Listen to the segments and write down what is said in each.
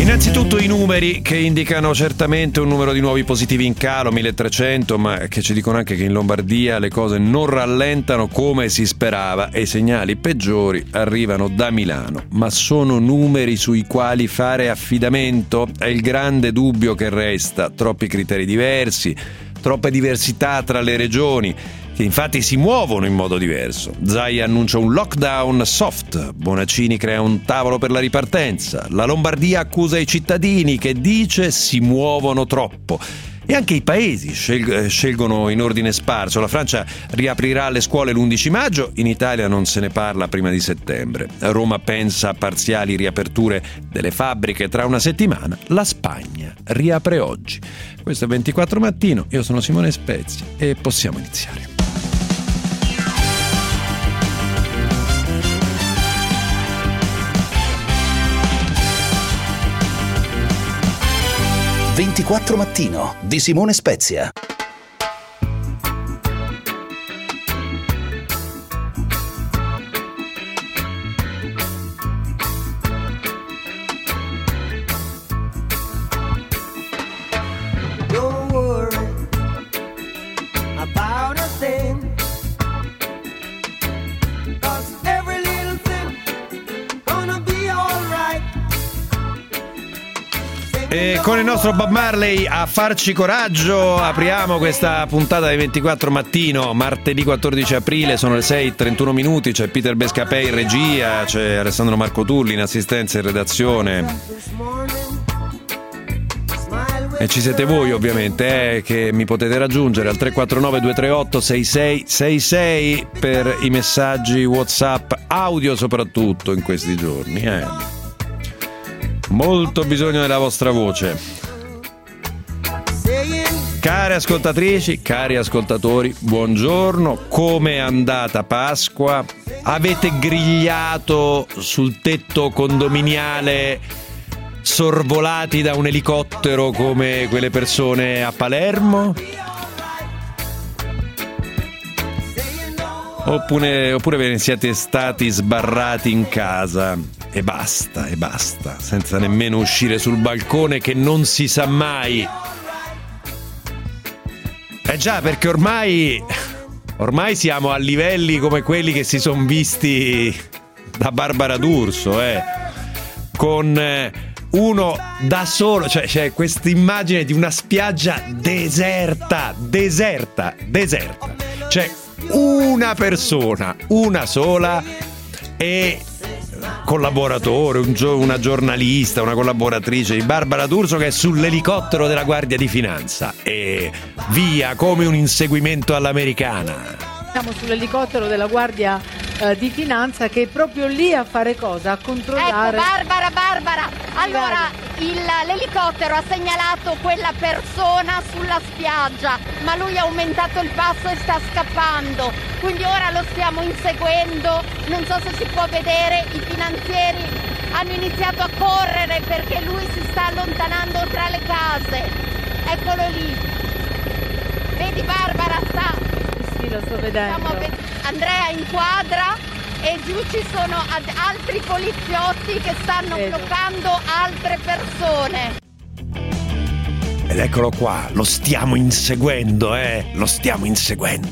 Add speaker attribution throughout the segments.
Speaker 1: Innanzitutto i numeri che indicano certamente un numero di nuovi positivi in calo, 1300, ma che ci dicono anche che in Lombardia le cose non rallentano come si sperava e i segnali peggiori arrivano da Milano. Ma sono numeri sui quali fare affidamento? È il grande dubbio che resta. Troppi criteri diversi, troppe diversità tra le regioni, che infatti si muovono in modo diverso. Zaia annuncia un lockdown soft, Bonaccini crea un tavolo per la ripartenza, la Lombardia accusa i cittadini che dice si muovono troppo. E anche i paesi scelgono in ordine sparso. La Francia riaprirà le scuole l'11 maggio, in Italia non se ne parla prima di settembre. Roma pensa a parziali riaperture delle fabbriche tra una settimana. La Spagna riapre oggi. Questo è 24 Mattino, io sono Simone Spezia e possiamo iniziare.
Speaker 2: «24 Mattino» di Simone Spezia.
Speaker 3: Don't worry about a thing, 'cause every little thing gonna be alright.
Speaker 1: E con il nostro Bob Marley a farci coraggio apriamo questa puntata di 24 Mattino, martedì 14 aprile, sono le 6:31 minuti, c'è Peter Bescapè in regia, c'è Alessandro Marco Tulli in assistenza e redazione e ci siete voi ovviamente che mi potete raggiungere al 349 238 6666 per i messaggi WhatsApp audio, soprattutto in questi giorni. Molto bisogno della vostra voce. Care ascoltatrici, cari ascoltatori, buongiorno. Come è andata Pasqua? Avete grigliato sul tetto condominiale sorvolati da un elicottero come quelle persone a Palermo? Oppure ve ne siete stati sbarrati in casa e basta, senza nemmeno uscire sul balcone, che non si sa mai. Già, perché ormai siamo a livelli come quelli che si sono visti da Barbara D'Urso, con uno da solo, cioè c'è questa immagine di una spiaggia deserta, cioè una persona, una sola, e collaboratore, una giornalista, una collaboratrice di Barbara D'Urso che è sull'elicottero della Guardia di Finanza e via come un inseguimento all'americana.
Speaker 4: Siamo sull'elicottero della Guardia di Finanza che è proprio lì a fare cosa? A controllare.
Speaker 5: Ecco, Barbara, allora l'elicottero ha segnalato quella persona sulla spiaggia, ma lui ha aumentato il passo e sta scappando, quindi ora lo stiamo inseguendo. Non so se si può vedere, i finanzieri hanno iniziato a correre perché lui si sta allontanando tra le case. Eccolo lì, vedi Barbara,
Speaker 4: Sì, lo sto vedendo.
Speaker 5: Andrea inquadra e giù ci sono altri poliziotti che stanno bloccando altre persone.
Speaker 1: Ed eccolo qua, lo stiamo inseguendo, lo stiamo inseguendo.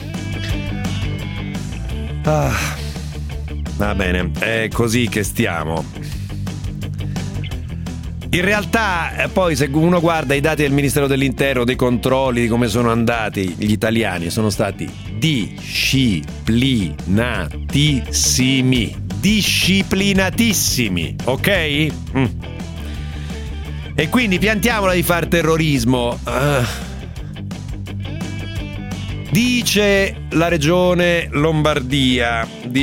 Speaker 1: Va bene, è così che stiamo. In realtà, poi, se uno guarda i dati del Ministero dell'Interno, dei controlli, di come sono andati, gli italiani sono stati disciplinatissimi, ok? E quindi piantiamola di far terrorismo. Dice la regione Lombardia,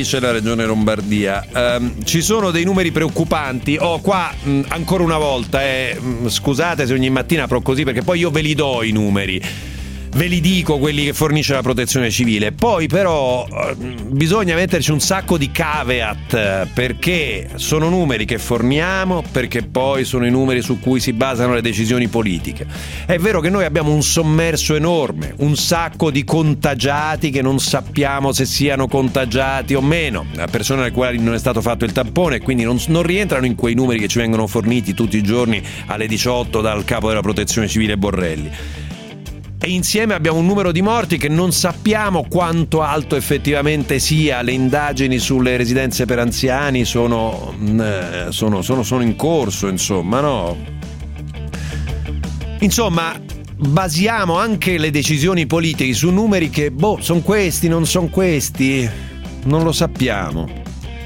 Speaker 1: ci sono dei numeri preoccupanti. Qua ancora una volta, scusate se ogni mattina apro così, perché poi io ve li do i numeri. ve li dico quelli che fornisce la protezione civile. Poi però bisogna metterci un sacco di caveat, perché sono numeri che forniamo, perché poi sono i numeri su cui si basano le decisioni politiche. È vero che noi abbiamo un sommerso enorme, un sacco di contagiati che non sappiamo se siano contagiati o meno, persone alle quali non è stato fatto il tampone e quindi non rientrano in quei numeri che ci vengono forniti tutti i giorni alle 18 dal capo della protezione civile Borrelli. E insieme abbiamo un numero di morti che non sappiamo quanto alto effettivamente sia. Le indagini sulle residenze per anziani sono in corso, insomma, no? Insomma, basiamo anche le decisioni politiche su numeri che, sono questi, non sono questi, non lo sappiamo.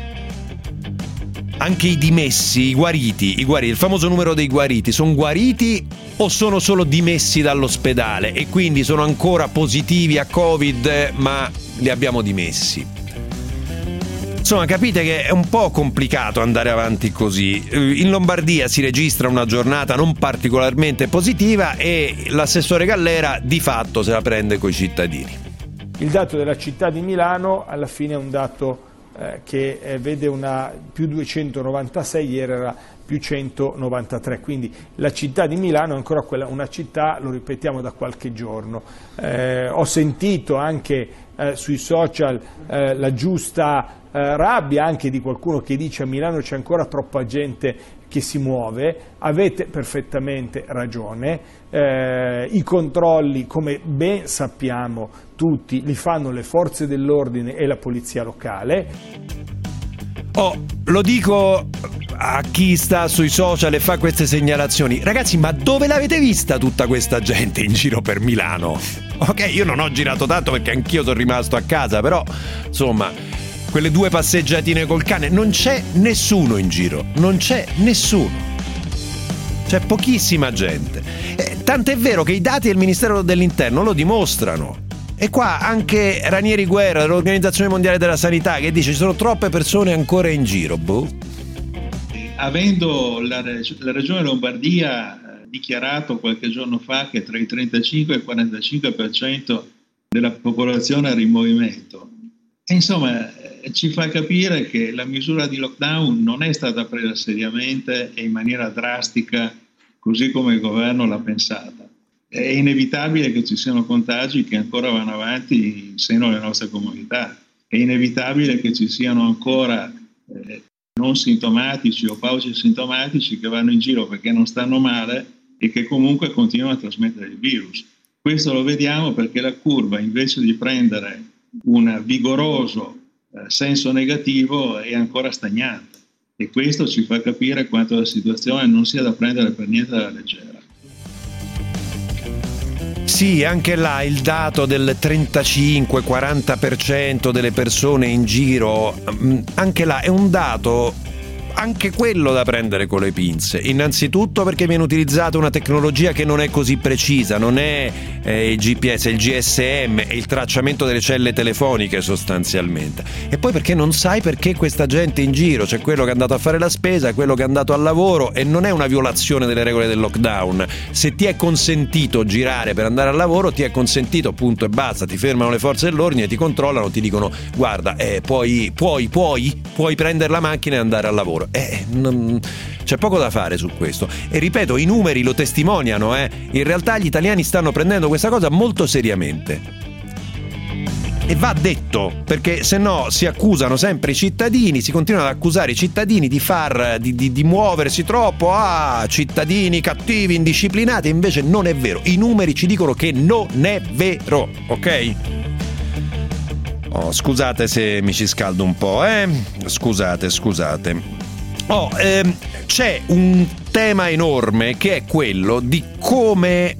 Speaker 1: Anche i dimessi, i guariti, il famoso numero dei guariti, sono guariti o sono solo dimessi dall'ospedale e quindi sono ancora positivi a Covid ma li abbiamo dimessi? Insomma, capite che è un po' complicato andare avanti così. In Lombardia si registra una giornata non particolarmente positiva e l'assessore Gallera di fatto se la prende coi cittadini.
Speaker 6: Il dato della città di Milano alla fine è un dato che vede una più 296, ieri era più 193, quindi la città di Milano è ancora una città, lo ripetiamo da qualche giorno. Ho sentito anche sui social la giusta rabbia anche di qualcuno che dice a Milano c'è ancora troppa gente che si muove. Avete perfettamente ragione, i controlli, come ben sappiamo tutti, li fanno le forze dell'ordine e la polizia locale.
Speaker 1: Lo dico a chi sta sui social e fa queste segnalazioni: ragazzi, ma dove l'avete vista tutta questa gente in giro per Milano? Ok, io non ho girato tanto perché anch'io sono rimasto a casa, però insomma, quelle 2 passeggiatine col cane, non c'è nessuno in giro, non c'è nessuno, c'è pochissima gente, tant'è vero che i dati del Ministero dell'Interno lo dimostrano. E qua anche Ranieri Guerra dell'Organizzazione Mondiale della Sanità che dice ci sono troppe persone ancora in giro.
Speaker 7: Avendo la Regione Lombardia dichiarato qualche giorno fa che tra il 35 e il 45% della popolazione era in movimento, insomma ci fa capire che la misura di lockdown non è stata presa seriamente e in maniera drastica così come il governo l'ha pensata. È inevitabile che ci siano contagi che ancora vanno avanti in seno alle nostre comunità, è inevitabile che ci siano ancora non sintomatici o paucisintomatici che vanno in giro perché non stanno male e che comunque continuano a trasmettere il virus. Questo lo vediamo perché la curva, invece di prendere un vigoroso senso negativo, è ancora stagnante, e questo ci fa capire quanto la situazione non sia da prendere per niente alla leggera.
Speaker 1: Sì, anche là il dato del 35-40% delle persone in giro, anche là è un dato, anche quello da prendere con le pinze. Innanzitutto perché viene utilizzata una tecnologia che non è così precisa, non è il GPS, è il GSM, è il tracciamento delle celle telefoniche sostanzialmente. E poi perché non sai perché questa gente in giro, c'è quello che è andato a fare la spesa, quello che è andato al lavoro, e non è una violazione delle regole del lockdown. Se ti è consentito girare per andare al lavoro, ti è consentito, punto e basta. Ti fermano le forze dell'ordine, ti controllano, ti dicono guarda, puoi prendere la macchina e andare al lavoro. C'è poco da fare su questo, e ripeto, i numeri lo testimoniano. In realtà gli italiani stanno prendendo questa cosa molto seriamente, e va detto, perché se no si accusano sempre i cittadini, si continuano ad accusare i cittadini di muoversi troppo, cittadini cattivi, indisciplinati. Invece non è vero, i numeri ci dicono che non è vero, ok? Scusate se mi ci scaldo un po', scusate. C'è un tema enorme che è quello di come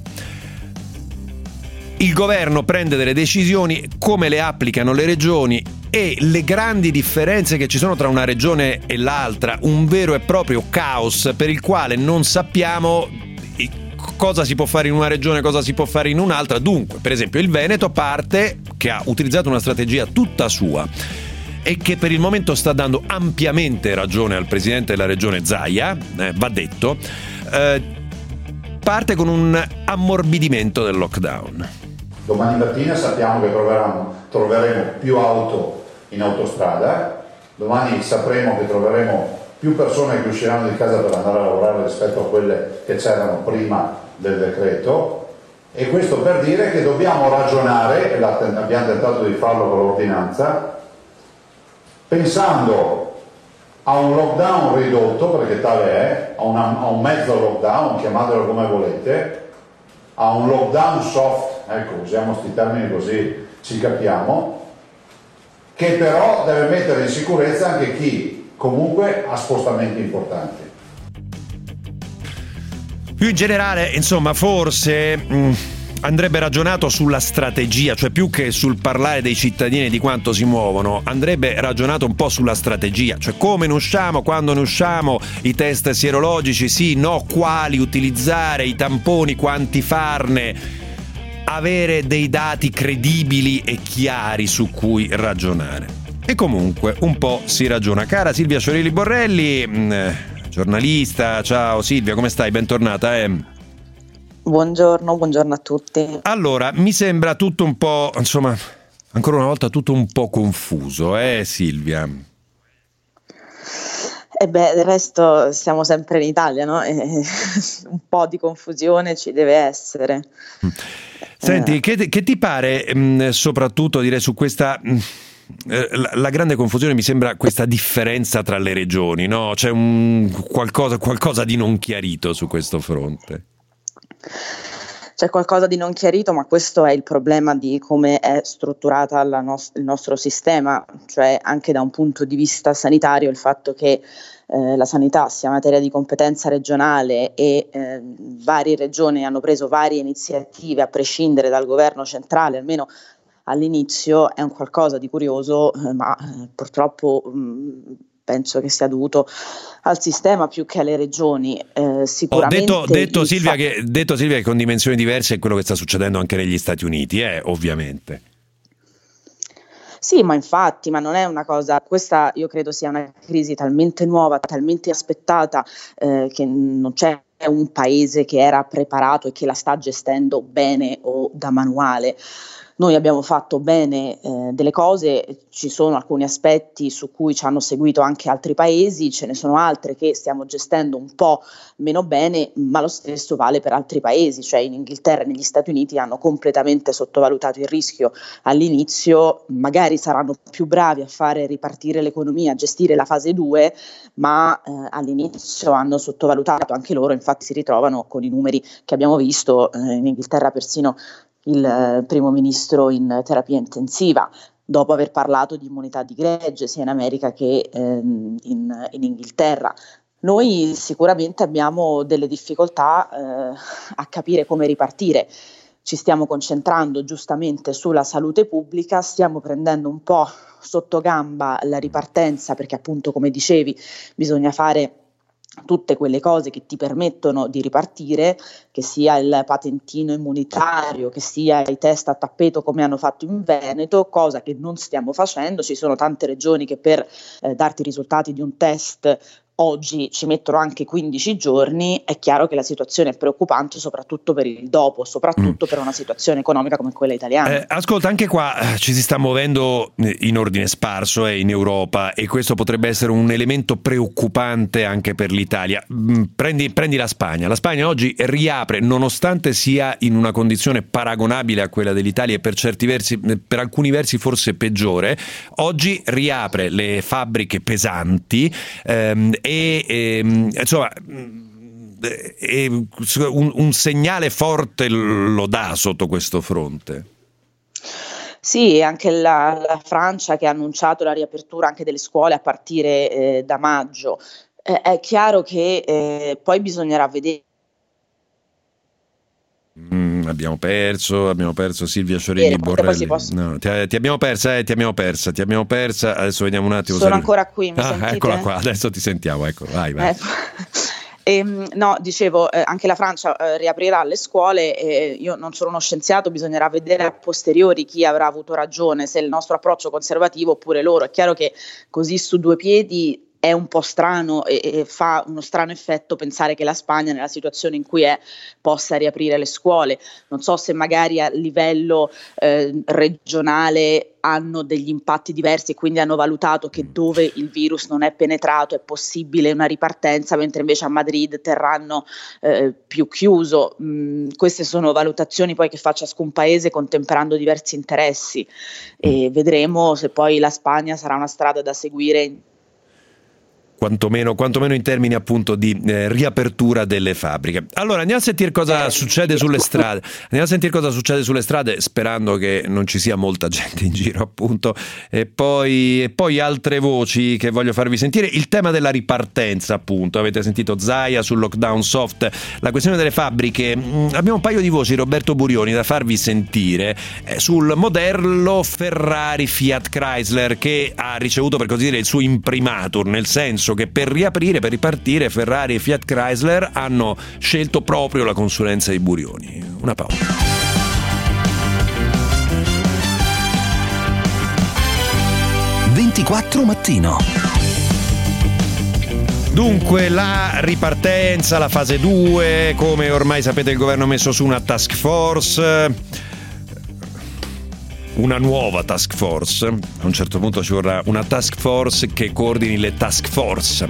Speaker 1: il governo prende delle decisioni, come le applicano le regioni e le grandi differenze che ci sono tra una regione e l'altra, un vero e proprio caos per il quale non sappiamo cosa si può fare in una regione, cosa si può fare in un'altra. Dunque, per esempio, il Veneto parte che ha utilizzato una strategia tutta sua e che per il momento sta dando ampiamente ragione al presidente della regione Zaia, va detto, parte con un ammorbidimento del lockdown.
Speaker 8: Domani mattina sappiamo che troveremo più auto in autostrada, domani sapremo che troveremo più persone che usciranno di casa per andare a lavorare rispetto a quelle che c'erano prima del decreto, e questo per dire che dobbiamo ragionare, e abbiamo tentato di farlo con l'ordinanza, pensando a un lockdown ridotto, perché tale è, a un mezzo lockdown, chiamatelo come volete, a un lockdown soft, ecco, usiamo questi termini così ci capiamo, che però deve mettere in sicurezza anche chi comunque ha spostamenti importanti.
Speaker 1: Più in generale, insomma, forse andrebbe ragionato sulla strategia, cioè più che sul parlare dei cittadini e di quanto si muovono, andrebbe ragionato un po' sulla strategia, cioè come ne usciamo, quando ne usciamo, i test sierologici, sì, no, quali utilizzare, i tamponi, quanti farne, avere dei dati credibili e chiari su cui ragionare. E comunque un po' si ragiona. Cara Silvia Ciorilli Borrelli, giornalista, ciao Silvia, come stai? Bentornata.
Speaker 9: Buongiorno a tutti.
Speaker 1: Allora, mi sembra tutto un po', insomma, ancora una volta tutto un po' confuso, Silvia?
Speaker 9: Del resto siamo sempre in Italia, no? Un po' di confusione ci deve essere.
Speaker 1: Senti, che ti pare, soprattutto direi su questa... La grande confusione mi sembra questa differenza tra le regioni, no? C'è qualcosa di non chiarito su questo fronte.
Speaker 9: C'è qualcosa di non chiarito, ma questo è il problema di come è strutturata il nostro sistema, cioè anche da un punto di vista sanitario il fatto che la sanità sia materia di competenza regionale e varie regioni hanno preso varie iniziative a prescindere dal governo centrale, almeno all'inizio, è un qualcosa di curioso, ma purtroppo penso che sia dovuto al sistema più che alle regioni. Sicuramente
Speaker 1: detto Silvia che con dimensioni diverse è quello che sta succedendo anche negli Stati Uniti, ovviamente.
Speaker 9: Sì, ma infatti, ma non è una cosa, questa io credo sia una crisi talmente nuova, talmente aspettata, che non c'è un paese che era preparato e che la sta gestendo bene o da manuale. Noi abbiamo fatto bene delle cose, ci sono alcuni aspetti su cui ci hanno seguito anche altri paesi, ce ne sono altre che stiamo gestendo un po' meno bene, ma lo stesso vale per altri paesi, cioè in Inghilterra e negli Stati Uniti hanno completamente sottovalutato il rischio all'inizio, magari saranno più bravi a fare ripartire l'economia, a gestire la fase 2, ma all'inizio hanno sottovalutato anche loro, infatti si ritrovano con i numeri che abbiamo visto, in Inghilterra persino il primo ministro in terapia intensiva, dopo aver parlato di immunità di gregge sia in America che in Inghilterra. Noi sicuramente abbiamo delle difficoltà a capire come ripartire. Ci stiamo concentrando giustamente sulla salute pubblica, stiamo prendendo un po' sotto gamba la ripartenza perché appunto, come dicevi, bisogna fare tutte quelle cose che ti permettono di ripartire, che sia il patentino immunitario, che sia i test a tappeto come hanno fatto in Veneto, cosa che non stiamo facendo. Ci sono tante regioni che per darti i risultati di un test oggi ci mettono anche 15 giorni, è chiaro che la situazione è preoccupante soprattutto per il dopo, soprattutto per una situazione economica come quella italiana.
Speaker 1: Ascolta, anche qua ci si sta muovendo in ordine sparso in Europa e questo potrebbe essere un elemento preoccupante anche per l'Italia. Prendi la Spagna. La Spagna oggi riapre, nonostante sia in una condizione paragonabile a quella dell'Italia e per certi versi, per alcuni versi forse peggiore, oggi riapre le fabbriche pesanti insomma un segnale forte lo dà sotto questo fronte.
Speaker 9: Sì, anche la Francia che ha annunciato la riapertura anche delle scuole a partire da maggio. È chiaro che poi bisognerà vedere.
Speaker 1: Abbiamo perso Silvia Ciorilli Borrelli. No, ti abbiamo persa. Adesso vediamo un attimo.
Speaker 9: Sono ancora qui, mi sentite?
Speaker 1: Eccola qua, adesso ti sentiamo, ecco, vai.
Speaker 9: No, dicevo, anche la Francia riaprirà le scuole, io non sono uno scienziato, bisognerà vedere a posteriori chi avrà avuto ragione, se il nostro approccio conservativo oppure loro. È chiaro che così su due piedi è un po' strano e fa uno strano effetto pensare che la Spagna, nella situazione in cui è, possa riaprire le scuole. Non so se magari a livello regionale hanno degli impatti diversi e quindi hanno valutato che dove il virus non è penetrato è possibile una ripartenza, mentre invece a Madrid terranno più chiuso. Queste sono valutazioni poi che fa ciascun paese contemperando diversi interessi, e vedremo se poi la Spagna sarà una strada da seguire
Speaker 1: quantomeno in termini appunto di riapertura delle fabbriche. Allora andiamo a sentire cosa succede sulle strade. Sperando che non ci sia molta gente in giro, appunto, e poi altre voci che voglio farvi sentire. Il tema della ripartenza, appunto, avete sentito Zaia sul lockdown soft, la questione delle fabbriche. Abbiamo un paio di voci, Roberto Burioni, da farvi sentire sul modello Ferrari Fiat Chrysler, che ha ricevuto, per così dire, il suo imprimatur, nel senso che per ripartire Ferrari e Fiat Chrysler hanno scelto proprio la consulenza di Burioni. Una pausa.
Speaker 2: 24 mattino.
Speaker 1: Dunque la ripartenza, la fase 2, come ormai sapete il governo ha messo su una task force, una nuova task force. A un certo punto ci vorrà una task force che coordini le task force,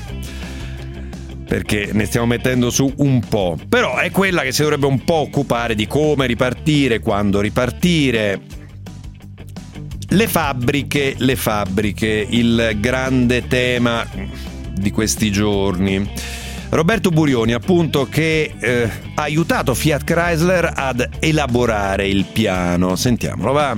Speaker 1: perché ne stiamo mettendo su un po', però è quella che si dovrebbe un po' occupare di come ripartire, quando ripartire. Le fabbriche, il grande tema di questi giorni. Roberto Burioni, appunto, che ha aiutato Fiat Chrysler ad elaborare il piano. Sentiamolo, va.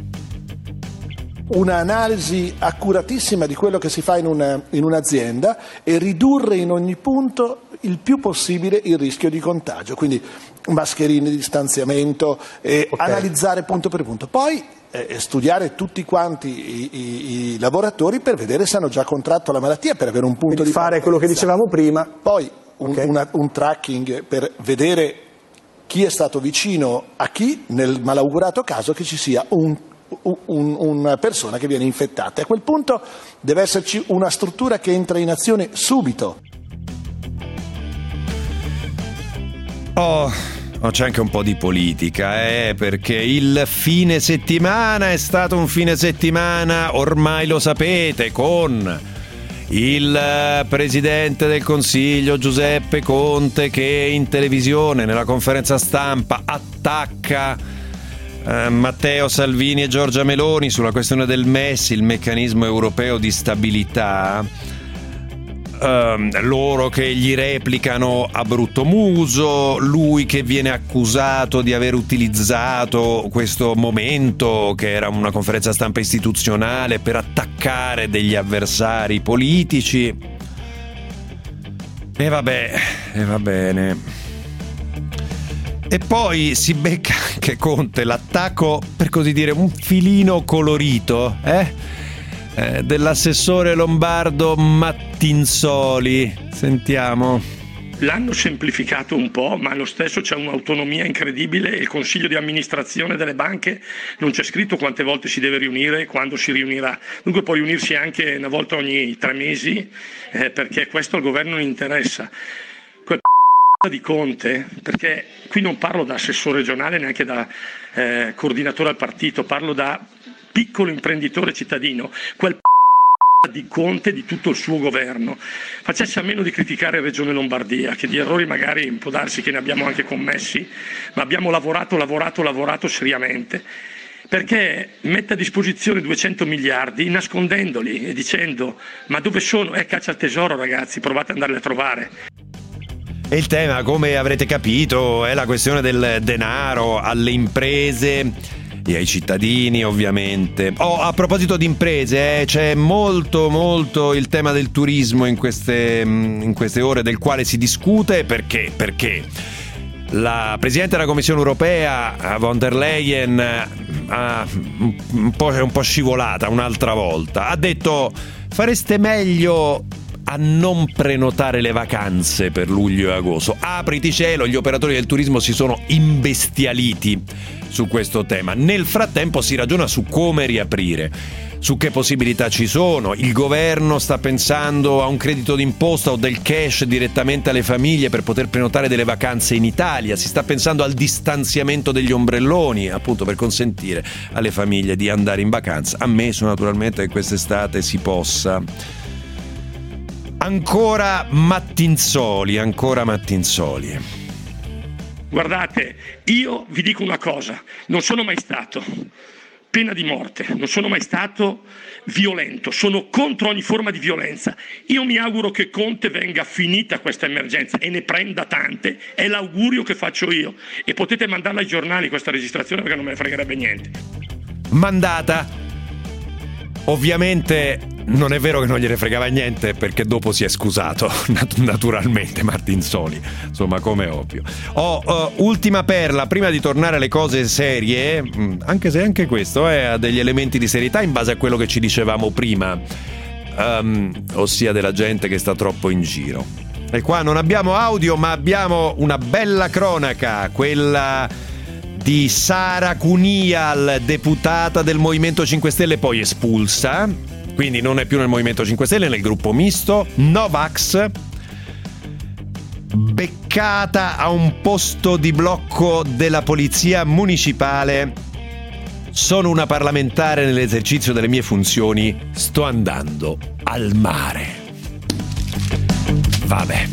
Speaker 10: Un'analisi accuratissima di quello che si fa in un'azienda e ridurre in ogni punto il più possibile il rischio di contagio, quindi mascherine, distanziamento, analizzare punto per punto. Poi studiare tutti quanti i lavoratori per vedere se hanno già contratto la malattia, per avere un punto di
Speaker 11: fare quello che dicevamo prima.
Speaker 10: Poi un tracking per vedere chi è stato vicino a chi, nel malaugurato caso che ci sia una persona che viene infettata. A quel punto deve esserci una struttura che entra in azione subito.
Speaker 1: C'è anche un po' di politica, perché il fine settimana è stato un fine settimana, ormai lo sapete, con il Presidente del Consiglio Giuseppe Conte che in televisione, nella conferenza stampa, attacca Matteo Salvini e Giorgia Meloni sulla questione del MES, il meccanismo europeo di stabilità. Loro che gli replicano a brutto muso, lui che viene accusato di aver utilizzato questo momento, che era una conferenza stampa istituzionale, per attaccare degli avversari politici. E va bene. E poi si becca anche Conte l'attacco, per così dire, un filino colorito, dell'assessore lombardo Mattinzoli. Sentiamo.
Speaker 12: L'hanno semplificato un po', ma allo stesso c'è un'autonomia incredibile e il consiglio di amministrazione delle banche non c'è scritto quante volte si deve riunire e quando si riunirà. Dunque può riunirsi anche una volta ogni 3 mesi, perché questo al governo non interessa. Quel di Conte, perché qui non parlo da assessore regionale, neanche da coordinatore al partito, parlo da piccolo imprenditore cittadino, quel di Conte, di tutto il suo governo, facesse a meno di criticare Regione Lombardia, che di errori magari può darsi che ne abbiamo anche commessi, ma abbiamo lavorato seriamente, perché mette a disposizione 200 miliardi nascondendoli e dicendo ma dove sono? Caccia al tesoro, ragazzi, provate ad andarli a trovare.
Speaker 1: E il tema, come avrete capito, è la questione del denaro alle imprese e ai cittadini, ovviamente. A proposito di imprese, c'è molto il tema del turismo in queste ore, del quale si discute. Perché la Presidente della Commissione Europea, von der Leyen, è un po' scivolata un'altra volta. Ha detto: fareste meglio a non prenotare le vacanze per luglio e agosto. Apriti cielo, gli operatori del turismo si sono imbestialiti su questo tema. Nel frattempo si ragiona su come riaprire, su che possibilità ci sono. Il governo sta pensando a un credito d'imposta o del cash direttamente alle famiglie per poter prenotare delle vacanze in Italia. Si sta pensando al distanziamento degli ombrelloni, appunto per consentire alle famiglie di andare in vacanza. Ammesso naturalmente che quest'estate si possa. Ancora Mattinzoli.
Speaker 12: Guardate, io vi dico una cosa, non sono mai stato pena di morte, non sono mai stato violento, sono contro ogni forma di violenza. Io mi auguro che Conte venga finita questa emergenza e ne prenda tante, è l'augurio che faccio io, e potete mandarla ai giornali questa registrazione perché non me ne fregherebbe niente.
Speaker 1: Mandata. Ovviamente non è vero che non gliene fregava niente, perché dopo si è scusato naturalmente Martinzoli, insomma, come ovvio. Ultima perla prima di tornare alle cose serie, anche se anche questo ha degli elementi di serietà in base a quello che ci dicevamo prima, ossia della gente che sta troppo in giro. E qua non abbiamo audio, ma abbiamo una bella cronaca, quella di Sara Cunial, deputata del Movimento 5 Stelle, poi espulsa, quindi non è più nel Movimento 5 Stelle, nel gruppo misto, Novax, beccata a un posto di blocco della polizia municipale. Sono una parlamentare nell'esercizio delle mie funzioni, sto andando al mare. Vabbè.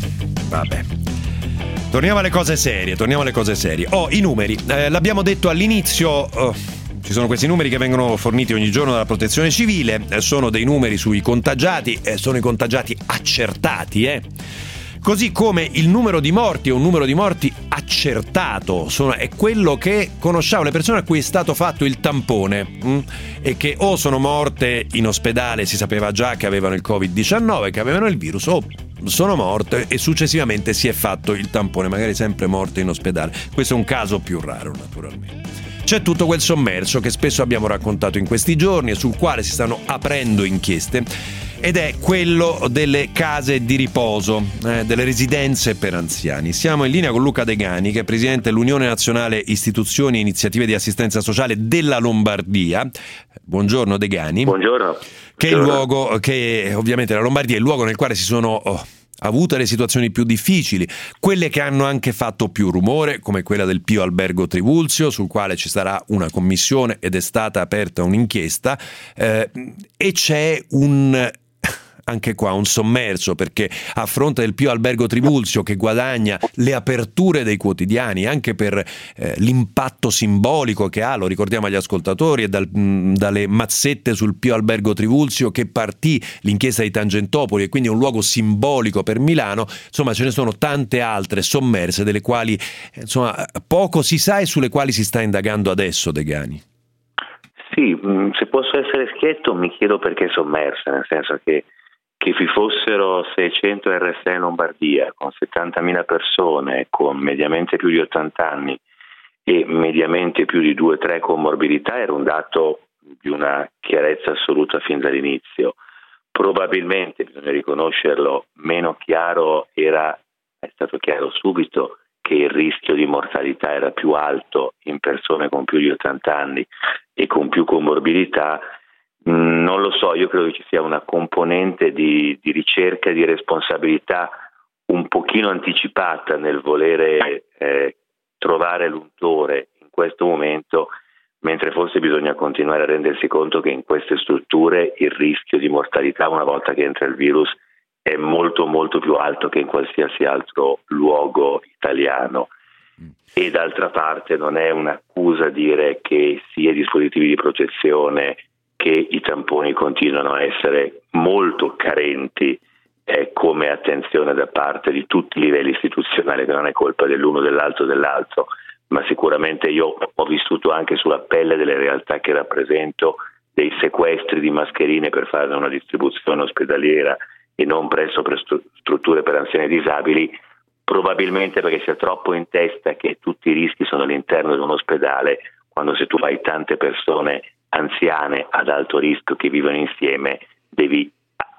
Speaker 1: Torniamo alle cose serie. I numeri. L'abbiamo detto all'inizio, ci sono questi numeri che vengono forniti ogni giorno dalla Protezione Civile, sono dei numeri sui contagiati, sono i contagiati accertati, Così come il numero di morti è un numero di morti accertato, è quello che conosciamo le persone a cui è stato fatto il tampone e che o sono morte in ospedale, si sapeva già che avevano il Covid-19, che avevano il virus, o sono morte e successivamente si è fatto il tampone, magari sempre morte in ospedale. Questo è un caso più raro, naturalmente. C'è tutto quel sommerso che spesso abbiamo raccontato in questi giorni e sul quale si stanno aprendo inchieste, ed è quello delle case di riposo, delle residenze per anziani. Siamo in linea con Luca Degani, che è presidente dell'Unione Nazionale Istituzioni e Iniziative di Assistenza Sociale della Lombardia. Buongiorno Degani.
Speaker 11: Buongiorno.
Speaker 1: Che è il luogo, che ovviamente la Lombardia è il luogo nel quale si sono avute le situazioni più difficili, quelle che hanno anche fatto più rumore, come quella del Pio Albergo Trivulzio, sul quale ci sarà una commissione ed è stata aperta un'inchiesta, e c'è anche qua un sommerso, perché a fronte del Pio Albergo Trivulzio, che guadagna le aperture dei quotidiani anche per l'impatto simbolico che ha, lo ricordiamo agli ascoltatori, e dalle mazzette sul Pio Albergo Trivulzio che partì l'inchiesta di Tangentopoli, e quindi è un luogo simbolico per Milano. Insomma, ce ne sono tante altre sommerse delle quali poco si sa e sulle quali si sta indagando adesso, Degani.
Speaker 11: Sì, se posso essere schietto mi chiedo perché sommerse, nel senso che vi fossero 600 RSA in Lombardia con 70.000 persone con mediamente più di 80 anni e mediamente più di 2-3 comorbidità era un dato di una chiarezza assoluta fin dall'inizio. Probabilmente, bisogna riconoscerlo, meno chiaro è stato chiaro subito che il rischio di mortalità era più alto in persone con più di 80 anni e con più comorbidità. Non lo so, io credo che ci sia una componente di ricerca e di responsabilità un pochino anticipata nel volere trovare l'untore in questo momento, mentre forse bisogna continuare a rendersi conto che in queste strutture il rischio di mortalità una volta che entra il virus è molto molto più alto che in qualsiasi altro luogo italiano. E d'altra parte non è un'accusa dire che sia i dispositivi di protezione che i tamponi continuano a essere molto carenti come attenzione da parte di tutti i livelli istituzionali, che non è colpa dell'uno, dell'altro, ma sicuramente io ho vissuto anche sulla pelle delle realtà che rappresento dei sequestri di mascherine per fare una distribuzione ospedaliera e non presso strutture per anziani e disabili, probabilmente perché si ha troppo in testa che tutti i rischi sono all'interno di un ospedale, quando se tu hai tante persone anziane ad alto rischio che vivono insieme devi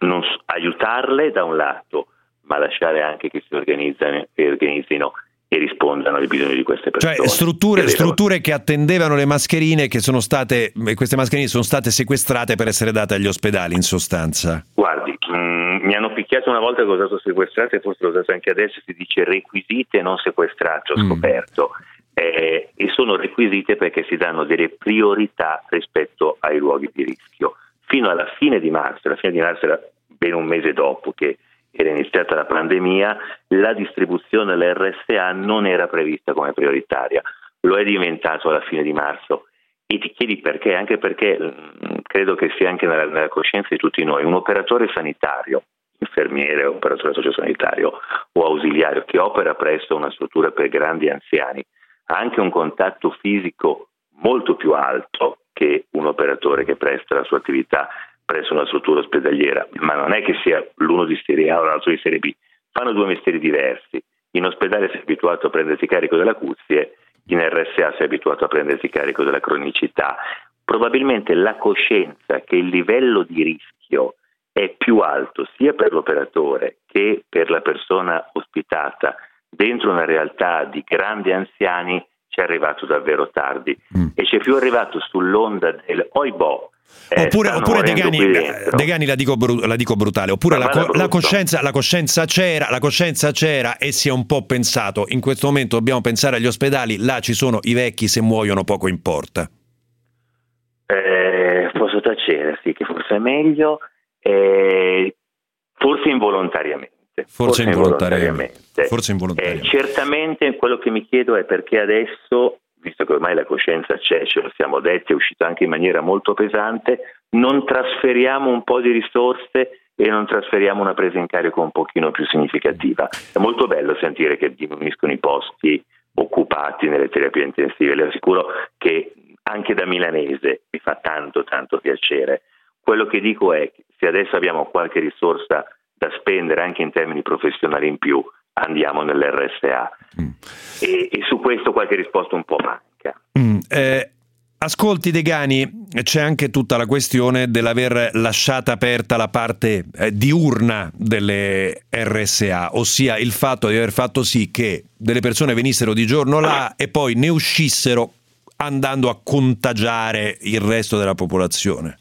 Speaker 11: aiutarle da un lato, ma lasciare anche che si organizzino e rispondano ai bisogni di queste persone.
Speaker 1: Cioè strutture che attendevano le mascherine, queste mascherine sono state sequestrate per essere date agli ospedali, in sostanza.
Speaker 11: Guardi, mi hanno picchiato una volta che ho usato sequestrate, forse lo usate anche adesso, si dice requisite, non sequestrate, ho scoperto. E sono requisite perché si danno delle priorità rispetto ai luoghi di rischio. Fino alla fine di marzo era ben un mese dopo che era iniziata la pandemia, la distribuzione all'RSA non era prevista come prioritaria, lo è diventato alla fine di marzo. E ti chiedi perché? Anche perché credo che sia anche nella coscienza di tutti noi, un operatore sanitario, infermiere, operatore sociosanitario o ausiliario che opera presso una struttura per grandi anziani, ha anche un contatto fisico molto più alto che un operatore che presta la sua attività presso una struttura ospedaliera, ma non è che sia l'uno di serie A o l'altro di serie B, fanno due mestieri diversi. In ospedale si è abituato a prendersi carico delle acuzie, in RSA si è abituato a prendersi carico della cronicità. Probabilmente la coscienza che il livello di rischio è più alto sia per l'operatore che per la persona ospitata dentro una realtà di grandi anziani ci è arrivato davvero tardi e ci è più arrivato sull'onda del oibò.
Speaker 1: Oppure Degani la dico brutale, oppure la coscienza c'era e si è un po' pensato, in questo momento dobbiamo pensare agli ospedali, là ci sono i vecchi, se muoiono poco importa.
Speaker 11: Posso tacere, sì, che forse è meglio, forse involontariamente.
Speaker 1: Forse involontariamente.
Speaker 11: Certamente quello che mi chiedo è perché adesso, visto che ormai la coscienza c'è, ce lo siamo detti, è uscito anche in maniera molto pesante, non trasferiamo un po' di risorse e non trasferiamo una presa in carico un pochino più significativa. È molto bello sentire che diminuiscono i posti occupati nelle terapie intensive, le assicuro che anche da milanese mi fa tanto piacere. Quello che dico è che se adesso abbiamo qualche risorsa da spendere anche in termini professionali in più, andiamo nell'RSA e su questo qualche risposta un po' manca.
Speaker 1: Ascolti Degani, c'è anche tutta la questione dell'aver lasciata aperta la parte diurna delle RSA, ossia il fatto di aver fatto sì che delle persone venissero di giorno là e poi ne uscissero andando a contagiare il resto della popolazione.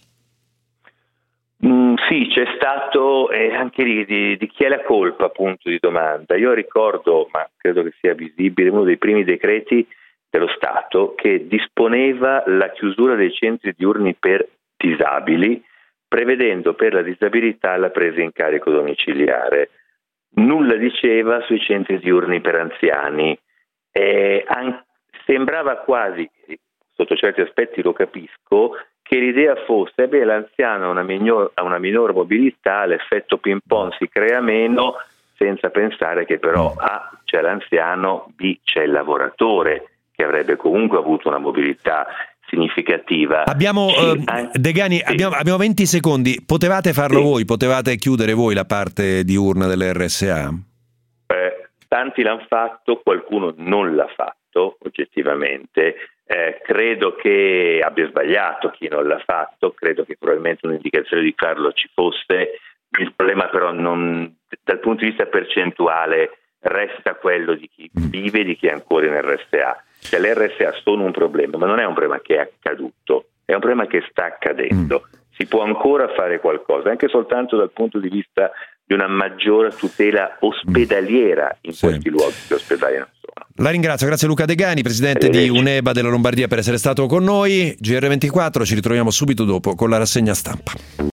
Speaker 11: Sì, c'è stato anche lì di chi è la colpa, punto di domanda. Io ricordo, ma credo che sia visibile, uno dei primi decreti dello Stato che disponeva la chiusura dei centri diurni per disabili, prevedendo per la disabilità la presa in carico domiciliare. Nulla diceva sui centri diurni per anziani. Sembrava quasi, sotto certi aspetti lo capisco, che l'idea fosse l'anziano ha una minore mobilità, l'effetto ping pong si crea meno, senza pensare che però A c'è l'anziano, B c'è il lavoratore che avrebbe comunque avuto una mobilità significativa.
Speaker 1: Degani, sì. abbiamo 20 secondi, potevate farlo voi, potevate chiudere voi la parte diurna dell'RSA?
Speaker 11: Tanti l'hanno fatto, qualcuno non l'ha fatto oggettivamente. Credo che abbia sbagliato chi non l'ha fatto, credo che probabilmente un'indicazione di farlo ci fosse, il problema però non, dal punto di vista percentuale resta quello di chi vive e di chi è ancora in RSA. Cioè, le RSA sono un problema, ma non è un problema che è accaduto, è un problema che sta accadendo. Si può ancora fare qualcosa, anche soltanto dal punto di vista di una maggiore tutela ospedaliera in questi luoghi che ospedali non sono.
Speaker 1: La ringrazio, grazie Luca Degani, presidente di UNEBA della Lombardia, per essere stato con noi. GR24, ci ritroviamo subito dopo con la rassegna stampa.